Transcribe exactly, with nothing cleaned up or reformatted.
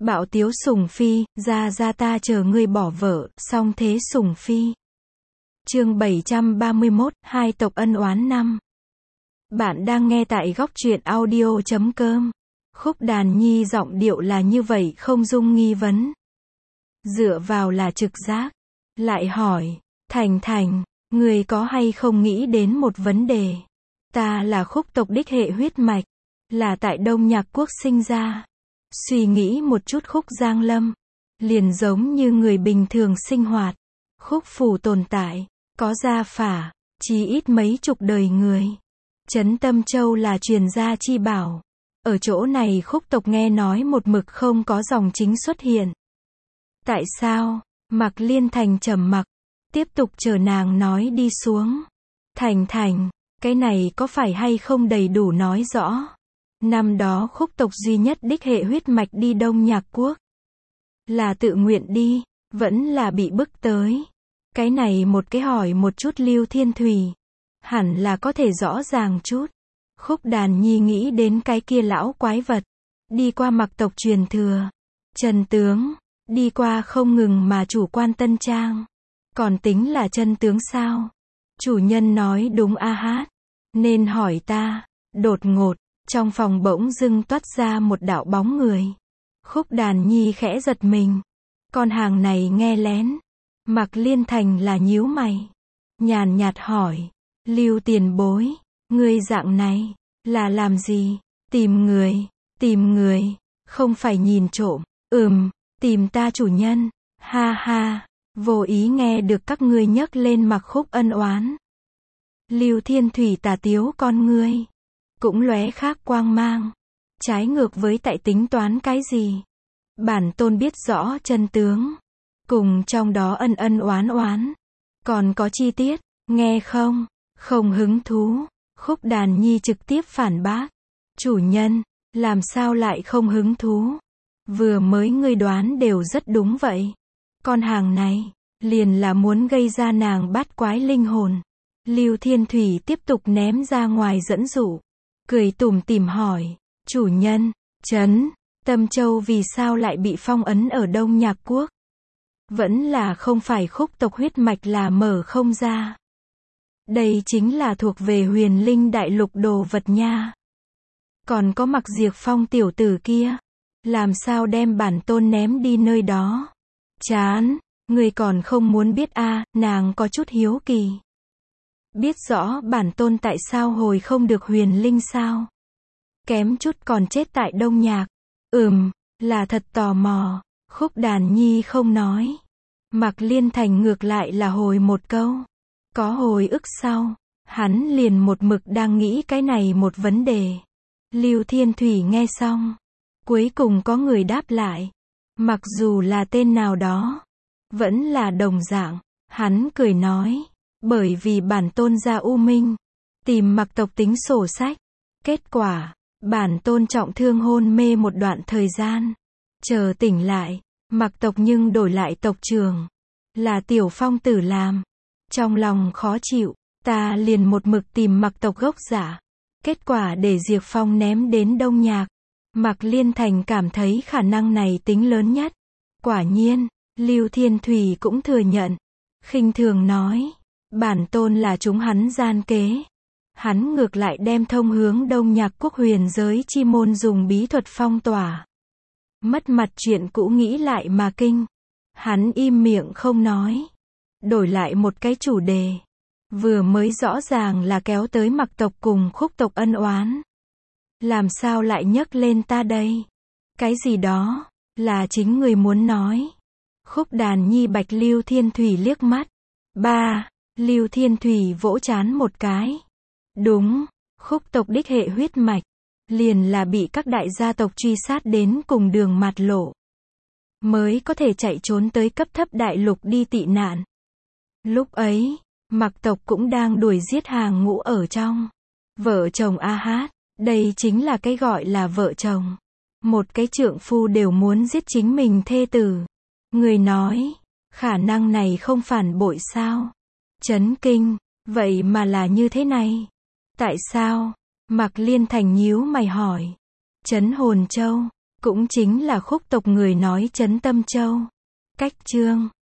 Bạo tiếu sủng phi, ra ra ta chờ ngươi bỏ vợ, song thế sủng phi. Chương bảy trăm ba mươi mốt, hai tộc ân oán năm. Bạn đang nghe tại góc truyện audio chấm com. Khúc Đàn Nhi giọng điệu là như vậy không dung nghi vấn. Dựa vào là trực giác. Lại hỏi, Thành Thành, người có hay không nghĩ đến một vấn đề? Ta là Khúc tộc đích hệ huyết mạch, là tại Đông Nhạc Quốc sinh ra. Suy nghĩ một chút Khúc Giang Lâm, liền giống như người bình thường sinh hoạt. Khúc phủ tồn tại, có gia phả, chí ít mấy chục đời người. Trấn Tâm Châu là truyền gia chi bảo. Ở chỗ này Khúc tộc nghe nói một mực không có dòng chính xuất hiện. Tại sao? Mạc Liên Thành trầm mặc, tiếp tục chờ nàng nói đi xuống. Thành Thành, cái này có phải hay không đầy đủ nói rõ? Năm đó Khúc tộc duy nhất đích hệ huyết mạch đi Đông Nhạc Quốc. Là tự nguyện đi, vẫn là bị bức tới. Cái này một cái hỏi một chút Lưu Thiên Thủy. Hẳn là có thể rõ ràng chút. Khúc Đàn Nhi nghĩ đến cái kia lão quái vật. Đi qua Mạc tộc truyền thừa. Trần tướng, đi qua không ngừng mà chủ quan Tân Trang. Còn tính là chân tướng sao? Chủ nhân nói đúng a hát. Nên hỏi ta. Đột ngột, trong phòng bỗng dưng toát ra một đạo bóng người. Khúc Đàn Nhi khẽ giật mình. Con hàng này nghe lén. Mạc Liên Thành là nhíu mày. Nhàn nhạt hỏi. Lưu tiền bối, ngươi dạng này, là làm gì? Tìm người, tìm người, không phải nhìn trộm. Ừm, tìm ta chủ nhân. Ha ha, vô ý nghe được các ngươi nhắc lên Mạc Khúc ân oán. Lưu Thiên Thủy tà tiếu con ngươi. Cũng lóe khác quang mang. Trái ngược với tại tính toán cái gì? Bản tôn biết rõ chân tướng. Cùng trong đó ân ân oán oán. Còn có chi tiết, nghe không? Không hứng thú. Khúc Đàn Nhi trực tiếp phản bác. Chủ nhân, làm sao lại không hứng thú? Vừa mới ngươi đoán đều rất đúng vậy. Con hàng này, liền là muốn gây ra nàng bát quái linh hồn. Lưu Thiên Thủy tiếp tục ném ra ngoài dẫn dụ. Cười tủm tỉm hỏi. Chủ nhân, Trấn Tâm Châu vì sao lại bị phong ấn ở Đông Nhạc Quốc? Vẫn là không phải Khúc tộc huyết mạch là mở không ra. Đây chính là thuộc về Huyền Linh Đại Lục đồ vật nha. Còn có Mạc Diệp Phong tiểu tử kia. Làm sao đem bản tôn ném đi nơi đó? Chán, người còn không muốn biết a à, nàng có chút hiếu kỳ. Biết rõ bản tôn tại sao hồi không được Huyền Linh sao? Kém chút còn chết tại Đông Nhạc. Ừm, là thật tò mò. Khúc Đàn Nhi không nói. Mạc Liên Thành ngược lại là hồi một câu. Có hồi ức sau, hắn liền một mực đang nghĩ cái này một vấn đề. Lưu Thiên Thủy nghe xong, cuối cùng có người đáp lại. Mặc dù là tên nào đó, vẫn là đồng dạng. Hắn cười nói, bởi vì bản tôn ra U Minh, tìm Mạc tộc tính sổ sách. Kết quả, bản tôn trọng thương hôn mê một đoạn thời gian. Chờ tỉnh lại, Mạc tộc nhưng đổi lại tộc trưởng. Là Tiểu Phong tử làm. Trong lòng khó chịu, ta liền một mực tìm Mạc tộc gốc giả. Kết quả để Diệp Phong ném đến Đông Nhạc. Mạc Liên Thành cảm thấy khả năng này tính lớn nhất. Quả nhiên, Lưu Thiên Thủy cũng thừa nhận. Khinh thường nói, bản tôn là chúng hắn gian kế. Hắn ngược lại đem thông hướng Đông Nhạc Quốc huyền giới chi môn dùng bí thuật phong tỏa. Mất mặt chuyện cũ nghĩ lại mà kinh. Hắn im miệng không nói. Đổi lại một cái chủ đề. Vừa mới rõ ràng là kéo tới Mạc tộc cùng Khúc tộc ân oán. Làm sao lại nhấc lên ta đây? Cái gì đó, là chính người muốn nói. Khúc Đàn Nhi bạch Lưu Thiên Thủy liếc mắt. Ba, Lưu Thiên Thủy vỗ trán một cái. Đúng, Khúc tộc đích hệ huyết mạch. Liền là bị các đại gia tộc truy sát đến cùng đường mạt lộ. Mới có thể chạy trốn tới cấp thấp đại lục đi tị nạn. Lúc ấy, Mạc tộc cũng đang đuổi giết hàng ngũ ở trong. Vợ chồng a hát, đây chính là cái gọi là vợ chồng. Một cái trượng phu đều muốn giết chính mình thê tử. Người nói, khả năng này không phản bội sao? Chấn kinh, vậy mà là như thế này. Tại sao? Mạc Liên Thành nhíu mày hỏi. Trấn Hồn Châu, cũng chính là khúc tộc người nói trấn Tâm Châu. Cách chương